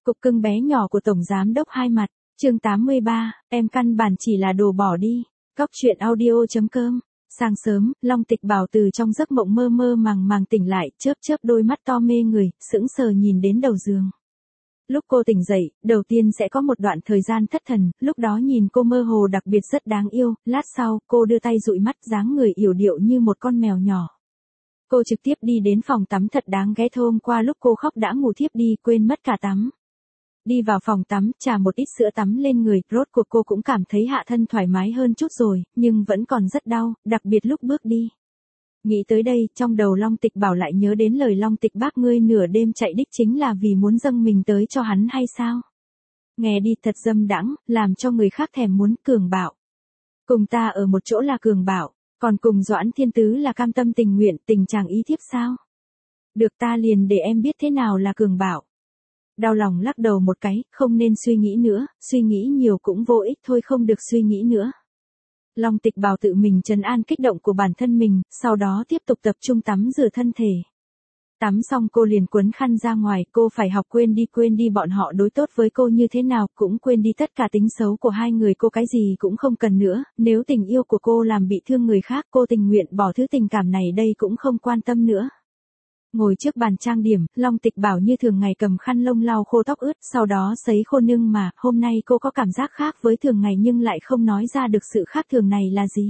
Cục cưng bé nhỏ của Tổng Giám đốc Hai Mặt, chương 83, em căn bản chỉ là đồ bỏ đi. Cóc truyện audio.com. Sáng sớm, Long Tịch Bảo từ trong giấc mộng mơ mơ màng màng tỉnh lại, chớp chớp đôi mắt to mê người, sững sờ nhìn đến đầu giường. Lúc cô tỉnh dậy, đầu tiên sẽ có một đoạn thời gian thất thần, lúc đó nhìn cô mơ hồ đặc biệt rất đáng yêu, lát sau, cô đưa tay dụi mắt dáng người yểu điệu như một con mèo nhỏ. Cô trực tiếp đi đến phòng tắm thật đáng ghét, hôm qua lúc cô khóc đã ngủ thiếp đi, quên mất cả tắm. Đi vào phòng tắm, trà một ít sữa tắm lên người, rốt cuộc cô cũng cảm thấy hạ thân thoải mái hơn chút rồi, nhưng vẫn còn rất đau, đặc biệt lúc bước đi. Nghĩ tới đây, trong đầu Long Tịch Bảo lại nhớ đến lời Long Tịch bác, ngươi nửa đêm chạy đích chính là vì muốn dâng mình tới cho hắn hay sao? Nghe đi thật dâm đãng, làm cho người khác thèm muốn, cường bạo. Cùng ta ở một chỗ là cường bạo, còn cùng Doãn Thiên Tứ là cam tâm tình nguyện, tình chàng ý thiếp sao? Được, ta liền để em biết thế nào là cường bạo. Đau lòng lắc đầu một cái, không nên suy nghĩ nữa, suy nghĩ nhiều cũng vô ích thôi, không được suy nghĩ nữa. Long Tịch Bảo tự mình trấn an kích động của bản thân mình, sau đó tiếp tục tập trung tắm rửa thân thể. Tắm xong cô liền quấn khăn ra ngoài, cô phải học quên đi bọn họ đối tốt với cô như thế nào, cũng quên đi tất cả tính xấu của hai người, cô cái gì cũng không cần nữa, nếu tình yêu của cô làm bị thương người khác, cô tình nguyện bỏ thứ tình cảm này đây cũng không quan tâm nữa. Ngồi trước bàn trang điểm, Long Tịch Bảo như thường ngày cầm khăn lông lau khô tóc ướt, sau đó sấy khô, nhưng mà, hôm nay cô có cảm giác khác với thường ngày nhưng lại không nói ra được sự khác thường này là gì.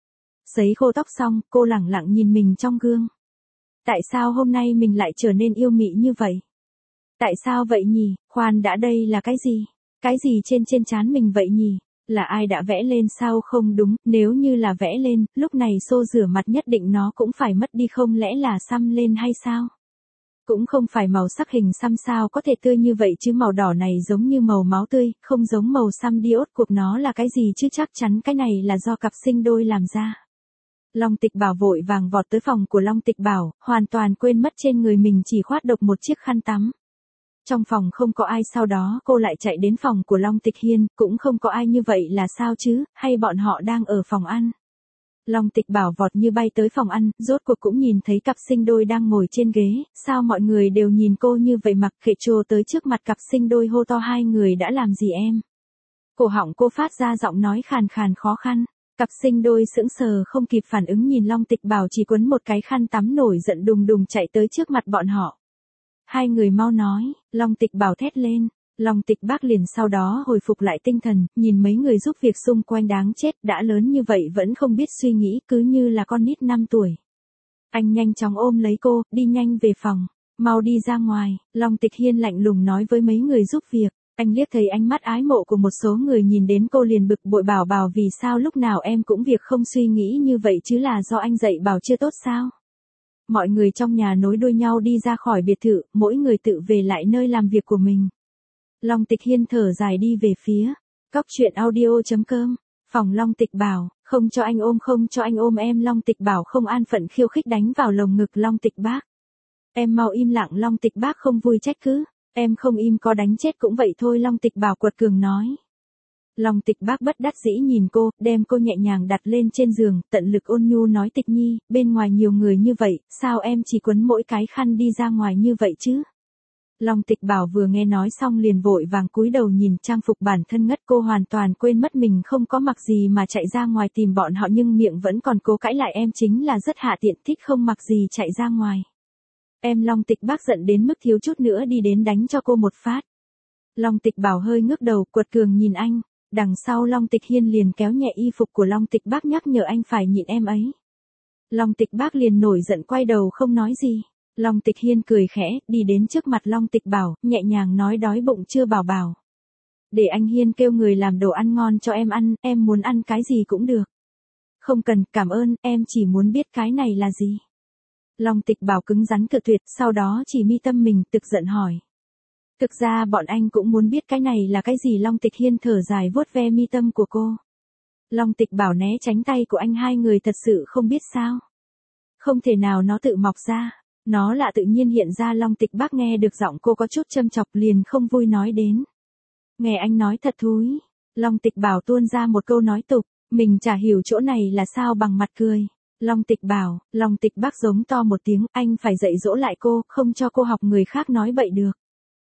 Sấy khô tóc xong, cô lẳng lặng nhìn mình trong gương. Tại sao hôm nay mình lại trở nên yêu mị như vậy? Tại sao vậy nhỉ? Khoan đã, đây là cái gì? Cái gì trên trán mình vậy nhỉ? Là ai đã vẽ lên sao? Không đúng, nếu như là vẽ lên, lúc này xô rửa mặt nhất định nó cũng phải mất đi, không lẽ là xăm lên hay sao? Cũng không phải màu sắc hình xăm, sao có thể tươi như vậy chứ, màu đỏ này giống như màu máu tươi, không giống màu xăm diốt, cuộc nó là cái gì chứ, chắc chắn cái này là do cặp sinh đôi làm ra. Long Tịch Bảo vội vàng vọt tới phòng của Long Tịch Bảo, hoàn toàn quên mất trên người mình chỉ khoác độc một chiếc khăn tắm. Trong phòng không có ai, sau đó cô lại chạy đến phòng của Long Tịch Hiên, cũng không có ai, như vậy là sao chứ, hay bọn họ đang ở phòng ăn. Long Tịch Bảo vọt như bay tới phòng ăn, rốt cuộc cũng nhìn thấy cặp sinh đôi đang ngồi trên ghế, sao mọi người đều nhìn cô như vậy, mặc kệ, trồ tới trước mặt cặp sinh đôi hô to, hai người đã làm gì em? Cổ họng cô phát ra giọng nói khàn khàn khó khăn. Cặp sinh đôi sững sờ không kịp phản ứng nhìn Long Tịch Bảo chỉ quấn một cái khăn tắm, nổi giận đùng đùng chạy tới trước mặt bọn họ. Hai người mau nói, Long Tịch Bảo thét lên. Long Tịch bác liền sau đó hồi phục lại tinh thần, nhìn mấy người giúp việc xung quanh đáng chết, đã lớn như vậy vẫn không biết suy nghĩ, cứ như là con nít 5 tuổi. Anh nhanh chóng ôm lấy cô, đi nhanh về phòng, mau đi ra ngoài, Long Tịch Hiên lạnh lùng nói với mấy người giúp việc. Anh liếc thấy ánh mắt ái mộ của một số người nhìn đến cô liền bực bội, bảo vì sao lúc nào em cũng việc không suy nghĩ như vậy chứ, là do anh dạy bảo chưa tốt sao? Mọi người trong nhà nối đuôi nhau đi ra khỏi biệt thự, mỗi người tự về lại nơi làm việc của mình. Long Tịch Hiên thở dài đi về phía cóc truyện audio.com. Phòng Long Tịch Bảo, không cho anh ôm em. Long Tịch Bảo không an phận khiêu khích đánh vào lồng ngực Long Tịch bác. Em mau im lặng, Long Tịch bác không vui trách cứ. Em không im có đánh chết cũng vậy thôi, Long Tịch Bảo quật cường nói. Long Tịch bác bất đắc dĩ nhìn cô, đem cô nhẹ nhàng đặt lên trên giường, tận lực ôn nhu nói, Tịch Nhi, bên ngoài nhiều người như vậy, sao em chỉ quấn mỗi cái khăn đi ra ngoài như vậy chứ? Long Tịch Bảo vừa nghe nói xong liền vội vàng cúi đầu nhìn trang phục bản thân ngất, cô hoàn toàn quên mất mình không có mặc gì mà chạy ra ngoài tìm bọn họ, nhưng miệng vẫn còn cố cãi lại, em chính là rất hạ tiện, thích không mặc gì chạy ra ngoài. Em. Long Tịch bác giận đến mức thiếu chút nữa đi đến đánh cho cô một phát. Long Tịch Bảo hơi ngước đầu, quật cường nhìn anh, đằng sau Long Tịch Hiên liền kéo nhẹ y phục của Long Tịch bác, nhắc nhở anh phải nhịn em ấy. Long Tịch bác liền nổi giận quay đầu không nói gì. Long Tịch Hiên cười khẽ, đi đến trước mặt Long Tịch Bảo, nhẹ nhàng nói, đói bụng chưa Bảo? Để anh Hiên kêu người làm đồ ăn ngon cho em ăn, em muốn ăn cái gì cũng được. Không cần, cảm ơn, em chỉ muốn biết cái này là gì. Long Tịch Bảo cứng rắn cự tuyệt, sau đó chỉ mi tâm mình, tức giận hỏi. Thực ra bọn anh cũng muốn biết cái này là cái gì. Long Tịch Hiên thở dài vuốt ve mi tâm của cô. Long Tịch Bảo né tránh tay của anh, hai người thật sự không biết sao? Không thể nào nó tự mọc ra, nó là tự nhiên hiện ra. Long Tịch bác nghe được giọng cô có chút châm chọc liền không vui nói đến. Nghe anh nói thật thúi. Long Tịch Bảo tuôn ra một câu nói tục, mình chả hiểu chỗ này là sao, bằng mặt cười. Long Tịch Bảo, Long Tịch bác giống to một tiếng, anh phải dạy dỗ lại cô, không cho cô học người khác nói bậy được.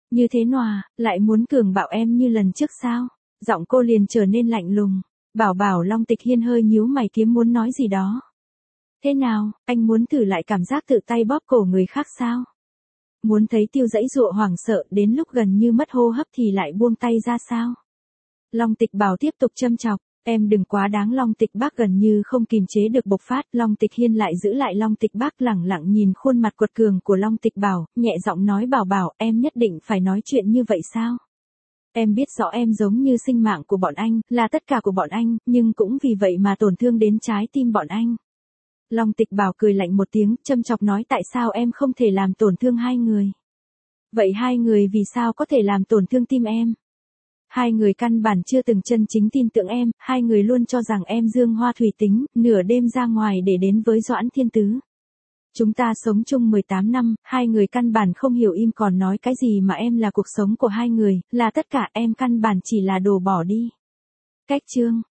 Như thế nòa, lại muốn cường bạo em như lần trước sao? Giọng cô liền trở nên lạnh lùng. Bảo Long Tịch Hiên hơi nhíu mày kiếm muốn nói gì đó. Thế nào, anh muốn thử lại cảm giác tự tay bóp cổ người khác sao? Muốn thấy Tiêu giãy giụa hoảng sợ đến lúc gần như mất hô hấp thì lại buông tay ra sao? Long Tịch Bảo tiếp tục châm chọc. Em đừng quá đáng. Long Tịch Bác gần như không kìm chế được bộc phát. Long Tịch Hiên lại giữ lại Long Tịch Bác lẳng lặng nhìn khuôn mặt quật cường của Long Tịch Bảo, nhẹ giọng nói Bảo em nhất định phải nói chuyện như vậy sao? Em biết rõ em giống như sinh mạng của bọn anh, là tất cả của bọn anh, nhưng cũng vì vậy mà tổn thương đến trái tim bọn anh. Long Tịch Bảo cười lạnh một tiếng, châm chọc nói tại sao em không thể làm tổn thương hai người? Vậy hai người vì sao có thể làm tổn thương tim em? Hai người căn bản chưa từng chân chính tin tưởng em, hai người luôn cho rằng em dương hoa thủy tính, nửa đêm ra ngoài để đến với Doãn Thiên Tứ. Chúng ta sống chung 18 năm, hai người căn bản không hiểu im còn nói cái gì mà em là cuộc sống của hai người, là tất cả em căn bản chỉ là đồ bỏ đi. Cách chương